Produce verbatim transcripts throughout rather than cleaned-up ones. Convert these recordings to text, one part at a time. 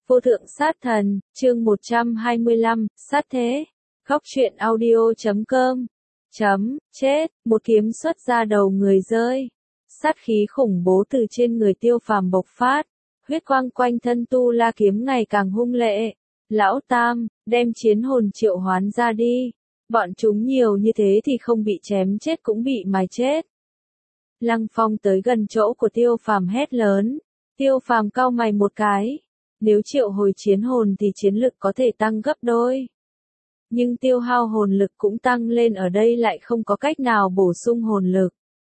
Vô thượng sát thần, chương một trăm hai mươi lăm, sát thế. Góc truyện audio chấm com. Chấm, chết, một kiếm xuất ra đầu người rơi. Sát khí khủng bố từ trên người Tiêu Phàm bộc phát. Huyết quang quanh thân tu la kiếm ngày càng hung lệ. Lão Tam, đem chiến hồn triệu hoán ra đi. Bọn chúng nhiều như thế thì không bị chém chết cũng bị mài chết. Lăng Phong tới gần chỗ của Tiêu Phàm hét lớn. Tiêu Phàm cau mày một cái. Nếu triệu hồi chiến hồn thì chiến lực có thể tăng gấp đôi. Nhưng tiêu hao hồn lực cũng tăng lên, ở đây lại không có cách nào bổ sung hồn lực.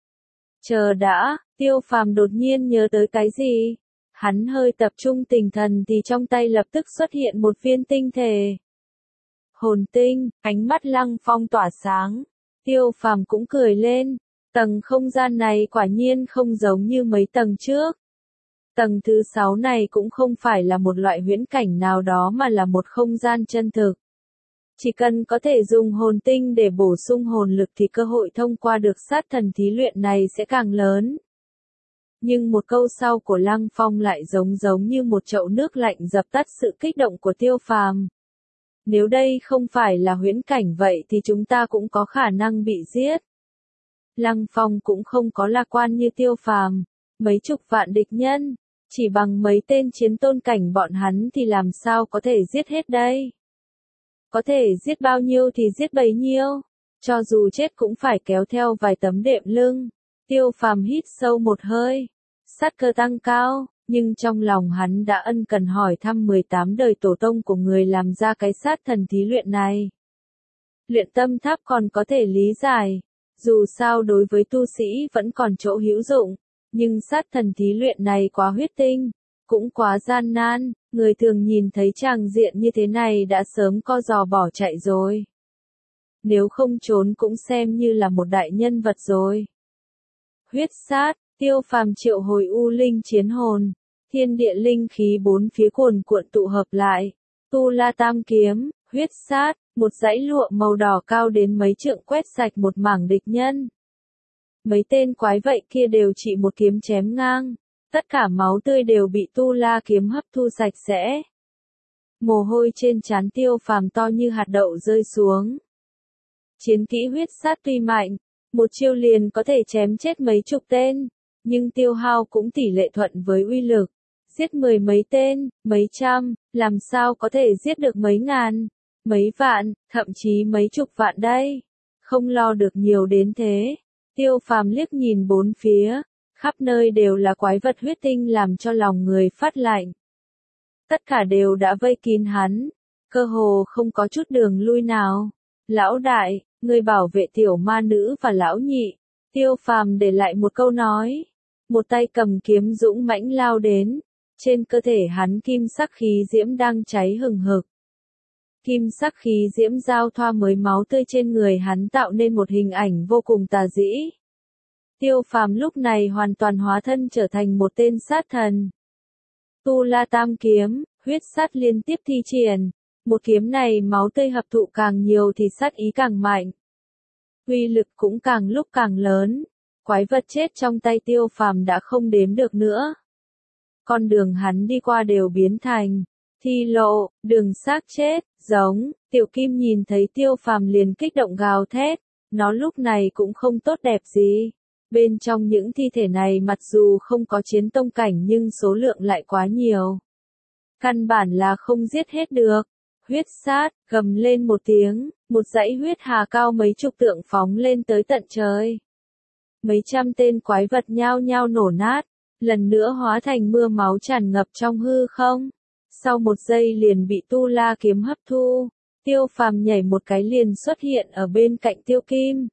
Chờ đã, Tiêu Phàm đột nhiên nhớ tới cái gì? Hắn hơi tập trung tinh thần thì trong tay lập tức xuất hiện một viên tinh thể. Hồn tinh, ánh mắt Lăng Phong tỏa sáng. Tiêu Phàm cũng cười lên. Tầng không gian này quả nhiên không giống như mấy tầng trước. Tầng thứ sáu này cũng không phải là một loại huyễn cảnh nào đó mà là một không gian chân thực. Chỉ cần có thể dùng hồn tinh để bổ sung hồn lực thì cơ hội thông qua được sát thần thí luyện này sẽ càng lớn. Nhưng một câu sau của Lăng Phong lại giống giống như một chậu nước lạnh dập tắt sự kích động của Tiêu Phàm. Nếu đây không phải là huyễn cảnh vậy thì chúng ta cũng có khả năng bị giết. Lăng Phong cũng không có lạc quan như Tiêu Phàm, mấy chục vạn địch nhân. Chỉ bằng mấy tên chiến tôn cảnh bọn hắn thì làm sao có thể giết hết đây? Có thể giết bao nhiêu thì giết bấy nhiêu. Cho dù chết cũng phải kéo theo vài tấm đệm lưng. Tiêu Phàm hít sâu một hơi. Sát cơ tăng cao, nhưng trong lòng hắn đã ân cần hỏi thăm mười tám đời tổ tông của người làm ra cái sát thần thí luyện này. Luyện tâm tháp còn có thể lý giải. Dù sao đối với tu sĩ vẫn còn chỗ hữu dụng. Nhưng sát thần thí luyện này quá huyết tinh, cũng quá gian nan, người thường nhìn thấy tràng diện như thế này đã sớm co giò bỏ chạy rồi. Nếu không trốn cũng xem như là một đại nhân vật rồi. Huyết sát, Tiêu Phàm triệu hồi u linh chiến hồn, thiên địa linh khí bốn phía cuồn cuộn tụ hợp lại. Tu La Tam kiếm, huyết sát, một dãy lụa màu đỏ cao đến mấy trượng quét sạch một mảng địch nhân. Mấy tên quái vậy kia đều chỉ một kiếm chém ngang, tất cả máu tươi đều bị tu la kiếm hấp thu sạch sẽ. Mồ hôi trên trán Tiêu Phàm to như hạt đậu rơi xuống. Chiến kỹ huyết sát tuy mạnh, một chiêu liền có thể chém chết mấy chục tên, nhưng tiêu hao cũng tỷ lệ thuận với uy lực. Giết mười mấy tên, mấy trăm, làm sao có thể giết được mấy ngàn, mấy vạn, thậm chí mấy chục vạn đây. Không lo được nhiều đến thế. Tiêu Phàm liếc nhìn bốn phía, khắp nơi đều là quái vật huyết tinh làm cho lòng người phát lạnh. Tất cả đều đã vây kín hắn, cơ hồ không có chút đường lui nào. Lão đại, người bảo vệ tiểu ma nữ và lão nhị. Tiêu Phàm để lại một câu nói. Một tay cầm kiếm dũng mãnh lao đến. Trên cơ thể hắn kim sắc khí diễm đang cháy hừng hực. Kim sắc khí diễm giao thoa với máu tươi trên người hắn tạo nên một hình ảnh vô cùng tà dĩ. Tiêu Phàm lúc này hoàn toàn hóa thân trở thành một tên sát thần. Tu La Tam kiếm, huyết sát liên tiếp thi triển. Một kiếm này máu tươi hấp thụ càng nhiều thì sát ý càng mạnh. Uy lực cũng càng lúc càng lớn. Quái vật chết trong tay Tiêu Phàm đã không đếm được nữa. Con đường hắn đi qua đều biến thành thi lộ, đường xác chết, giống. Tiểu Kim nhìn thấy Tiêu Phàm liền kích động gào thét. Nó lúc này cũng không tốt đẹp gì. Bên trong những thi thể này mặc dù không có chiến tông cảnh nhưng số lượng lại quá nhiều. Căn bản là không giết hết được. Huyết sát, gầm lên một tiếng, một dãy huyết hà cao mấy chục tượng phóng lên tới tận trời. Mấy trăm tên quái vật nhao nhao nổ nát, lần nữa hóa thành mưa máu tràn ngập trong hư không. Sau một giây liền bị tu la kiếm hấp thu, Tiêu Phàm nhảy một cái liền xuất hiện ở bên cạnh Tiêu Kim.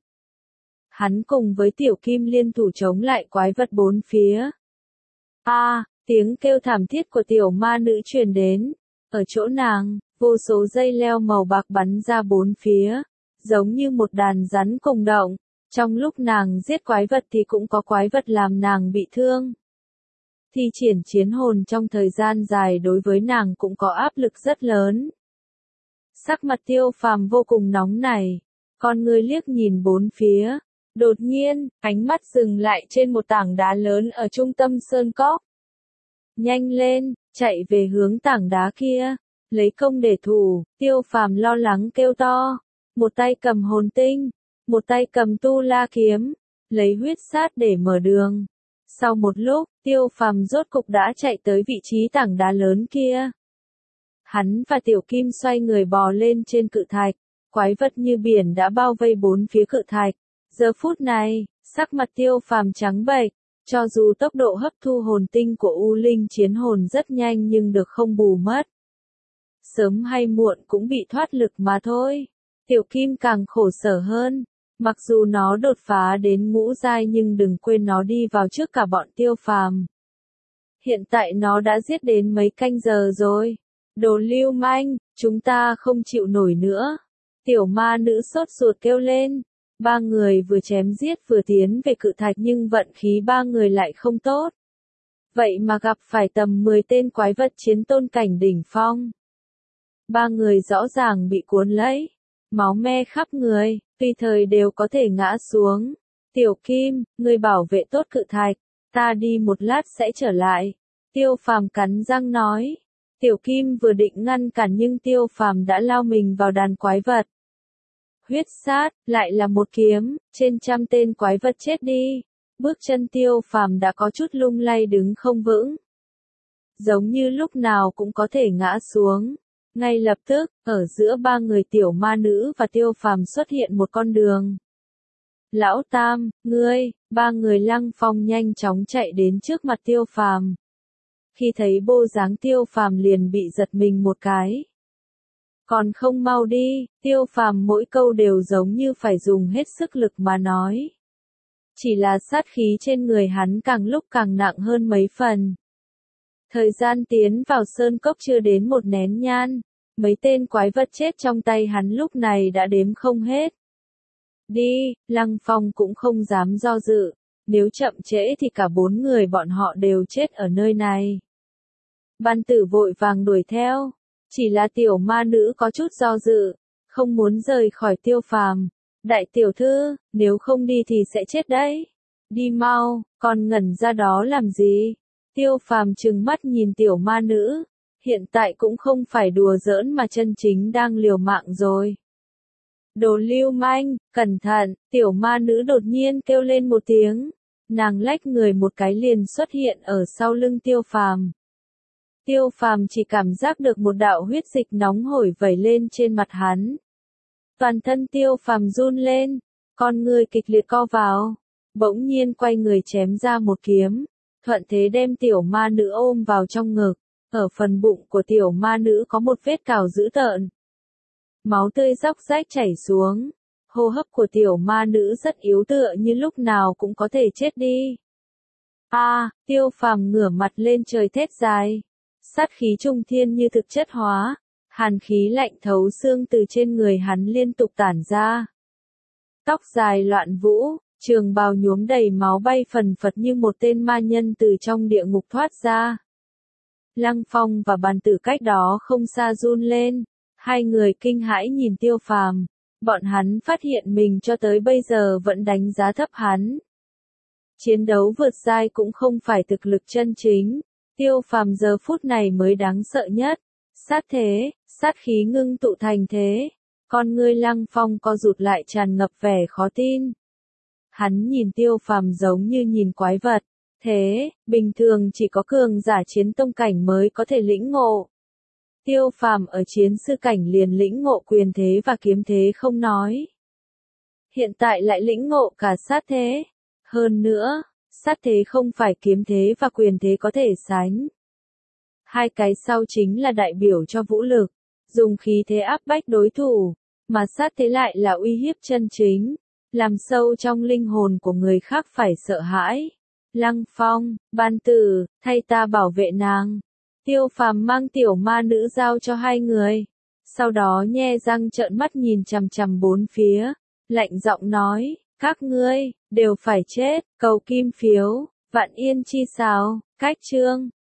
Hắn cùng với Tiểu Kim liên thủ chống lại quái vật bốn phía. A, à, tiếng kêu thảm thiết của tiểu ma nữ truyền đến. Ở chỗ nàng, vô số dây leo màu bạc bắn ra bốn phía, giống như một đàn rắn cùng động. Trong lúc nàng giết quái vật thì cũng có quái vật làm nàng bị thương. Thi triển chiến hồn trong thời gian dài đối với nàng cũng có áp lực rất lớn. Sắc mặt Tiêu Phàm vô cùng nóng nảy, con ngươi liếc nhìn bốn phía. Đột nhiên, ánh mắt dừng lại trên một tảng đá lớn ở trung tâm sơn cốc. nhanh lên, chạy về hướng tảng đá kia, lấy công để thủ, Tiêu Phàm lo lắng kêu to, một tay cầm hồn tinh, một tay cầm tu la kiếm, lấy huyết sát để mở đường. Sau một lúc, Tiêu Phàm rốt cục đã chạy tới vị trí tảng đá lớn kia. Hắn và Tiểu Kim xoay người bò lên trên cự thạch, quái vật như biển đã bao vây bốn phía cự thạch. Giờ phút này, sắc mặt Tiêu Phàm trắng bệch, cho dù tốc độ hấp thu hồn tinh của U Linh chiến hồn rất nhanh nhưng được không bù mất. Sớm hay muộn cũng bị thoát lực mà thôi. Tiểu Kim càng khổ sở hơn, mặc dù nó đột phá đến ngũ giai nhưng đừng quên nó đi vào trước cả bọn Tiêu Phàm. Hiện tại nó đã giết đến mấy canh giờ rồi. Đồ lưu manh, chúng ta không chịu nổi nữa. Tiểu ma nữ sốt ruột kêu lên. Ba người vừa chém giết vừa tiến về cự thạch nhưng vận khí ba người lại không tốt. Vậy mà gặp phải tầm mười tên quái vật chiến tôn cảnh đỉnh phong. Ba người rõ ràng bị cuốn lấy, máu me khắp người, tùy thời đều có thể ngã xuống. Tiểu Kim, ngươi bảo vệ tốt cự thạch, ta đi một lát sẽ trở lại. Tiêu Phàm cắn răng nói. Tiểu Kim vừa định ngăn cản nhưng Tiêu Phàm đã lao mình vào đàn quái vật. Huyết sát, lại là một kiếm, trên trăm tên quái vật chết đi. Bước chân Tiêu Phàm đã có chút lung lay đứng không vững. Giống như lúc nào cũng có thể ngã xuống. Ngay lập tức, ở giữa ba người tiểu ma nữ và Tiêu Phàm xuất hiện một con đường. Lão Tam, ngươi, ba người Lăng Phong nhanh chóng chạy đến trước mặt Tiêu Phàm. Khi thấy bộ dáng Tiêu Phàm liền bị giật mình một cái. Còn không mau đi, Tiêu Phàm mỗi câu đều giống như phải dùng hết sức lực mà nói. Chỉ là sát khí trên người hắn càng lúc càng nặng hơn mấy phần. Thời gian tiến vào sơn cốc chưa đến một nén nhang, mấy tên quái vật chết trong tay hắn lúc này đã đếm không hết. Đi, Lăng Phong cũng không dám do dự, nếu chậm trễ thì cả bốn người bọn họ đều chết ở nơi này. Ban Tử vội vàng đuổi theo, chỉ là tiểu ma nữ có chút do dự, không muốn rời khỏi Tiêu Phàm. Đại tiểu thư, nếu không đi thì sẽ chết đấy. Đi mau, còn ngẩn ra đó làm gì? Tiêu Phàm trừng mắt nhìn tiểu ma nữ, hiện tại cũng không phải đùa giỡn mà chân chính đang liều mạng rồi. Đồ lưu manh, cẩn thận, tiểu ma nữ đột nhiên kêu lên một tiếng, nàng lách người một cái liền xuất hiện ở sau lưng Tiêu Phàm. Tiêu Phàm chỉ cảm giác được một đạo huyết dịch nóng hổi vẩy lên trên mặt hắn. Toàn thân Tiêu Phàm run lên, con người kịch liệt co vào, bỗng nhiên quay người chém ra một kiếm, thuận thế đem tiểu ma nữ ôm vào trong ngực, ở phần bụng của tiểu ma nữ có một vết cào dữ tợn. Máu tươi róc rách chảy xuống, hô hấp của tiểu ma nữ rất yếu tựa như lúc nào cũng có thể chết đi. A, à, Tiêu Phàm ngửa mặt lên trời thét dài, sát khí trung thiên như thực chất hóa. Hàn khí lạnh thấu xương từ trên người hắn liên tục tản ra. Tóc dài loạn vũ, trường bào nhuốm đầy máu bay phần phật như một tên ma nhân từ trong địa ngục thoát ra. Lăng Phong và Bàn Tử cách đó không xa run lên, hai người kinh hãi nhìn Tiêu Phàm, bọn hắn phát hiện mình cho tới bây giờ vẫn đánh giá thấp hắn. Chiến đấu vượt giai cũng không phải thực lực chân chính, Tiêu Phàm giờ phút này mới đáng sợ nhất. Sát thế, sát khí ngưng tụ thành thế, con ngươi Lăng Phong co rụt lại tràn ngập vẻ khó tin. Hắn nhìn Tiêu Phàm giống như nhìn quái vật, thế, bình thường chỉ có cường giả chiến tông cảnh mới có thể lĩnh ngộ. Tiêu Phàm ở chiến sư cảnh liền lĩnh ngộ quyền thế và kiếm thế không nói. Hiện tại lại lĩnh ngộ cả sát thế. Hơn nữa, sát thế không phải kiếm thế và quyền thế có thể sánh. Hai cái sau chính là đại biểu cho vũ lực, dùng khí thế áp bách đối thủ, mà sát thế lại là uy hiếp chân chính, làm sâu trong linh hồn của người khác phải sợ hãi. Lăng Phong, Ban Tử, thay ta bảo vệ nàng. Tiêu Phàm mang tiểu ma nữ giao cho hai người, sau đó nhe răng trợn mắt nhìn chằm chằm bốn phía, lạnh giọng nói, các ngươi, đều phải chết, cầu kim phiếu, vạn yên chi sao, cách chương.